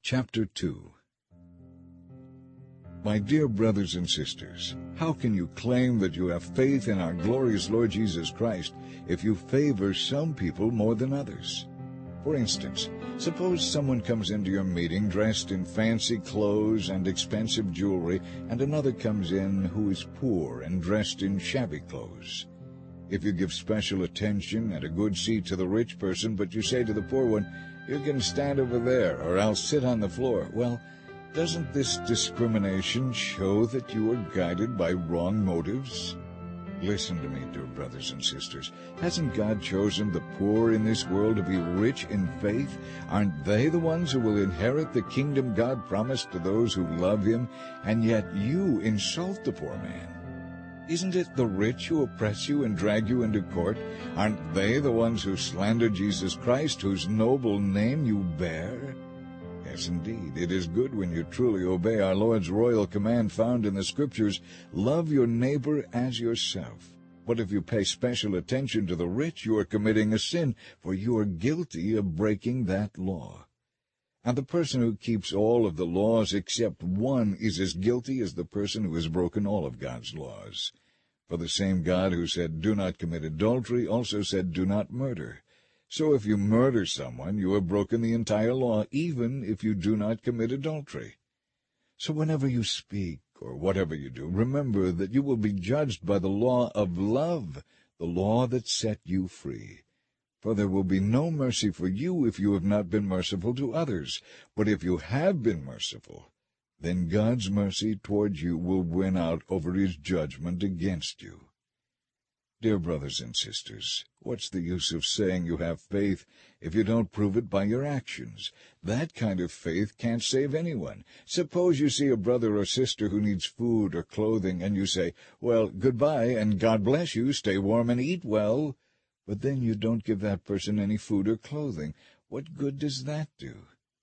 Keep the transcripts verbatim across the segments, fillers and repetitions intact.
Chapter two. My dear brothers and sisters, how can you claim that you have faith in our glorious Lord Jesus Christ if you favor some people more than others? For instance, suppose someone comes into your meeting dressed in fancy clothes and expensive jewelry, and another comes in who is poor and dressed in shabby clothes. If you give special attention and a good seat to the rich person, but you say to the poor one, "You can stand over there, or I'll sit on the floor," well, doesn't this discrimination show that you are guided by wrong motives? Listen to me, dear brothers and sisters. Hasn't God chosen the poor in this world to be rich in faith? Aren't they the ones who will inherit the kingdom God promised to those who love Him? And yet you insult the poor man. Isn't it the rich who oppress you and drag you into court? Aren't they the ones who slander Jesus Christ, whose noble name you bear? Yes, indeed, it is good when you truly obey our Lord's royal command found in the Scriptures, love your neighbor as yourself. But if you pay special attention to the rich, you are committing a sin, for you are guilty of breaking that law. And the person who keeps all of the laws except one is as guilty as the person who has broken all of God's laws. For the same God who said, "Do not commit adultery," also said, "Do not murder." So if you murder someone, you have broken the entire law, even if you do not commit adultery. So whenever you speak, or whatever you do, remember that you will be judged by the law of love, the law that set you free. For there will be no mercy for you if you have not been merciful to others. But if you have been merciful, then God's mercy towards you will win out over His judgment against you. Dear brothers and sisters, what's the use of saying you have faith if you don't prove it by your actions? That kind of faith can't save anyone. Suppose you see a brother or sister who needs food or clothing, and you say, "Well, goodbye, and God bless you, stay warm and eat well." But then you don't give that person any food or clothing. What good does that do?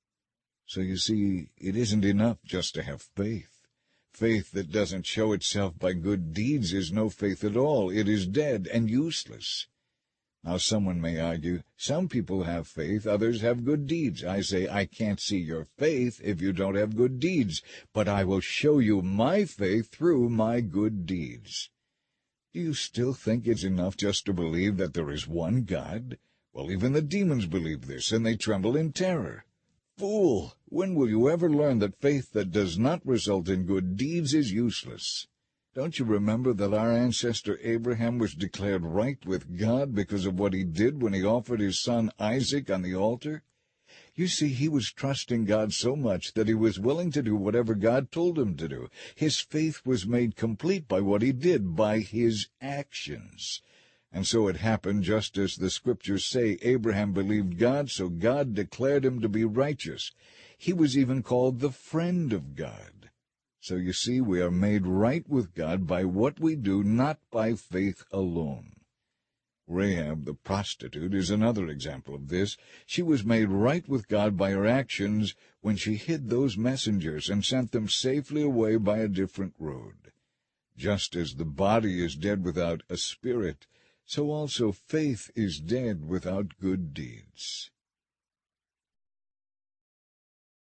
So you see, it isn't enough just to have faith. Faith that doesn't show itself by good deeds is no faith at all. It is dead and useless. Now someone may argue, some people have faith, others have good deeds. I say, I can't see your faith if you don't have good deeds, but I will show you my faith through my good deeds. Do you still think it's enough just to believe that there is one God? Well, even the demons believe this, and they tremble in terror. Fool! When will you ever learn that faith that does not result in good deeds is useless? Don't you remember that our ancestor Abraham was declared right with God because of what he did when he offered his son Isaac on the altar? You see, he was trusting God so much that he was willing to do whatever God told him to do. His faith was made complete by what he did, by his actions. And so it happened just as the Scriptures say, Abraham believed God, so God declared him to be righteous. He was even called the friend of God. So you see, we are made right with God by what we do, not by faith alone. Rahab the prostitute is another example of this. She was made right with God by her actions when she hid those messengers and sent them safely away by a different road. Just as the body is dead without a spirit, so also faith is dead without good deeds.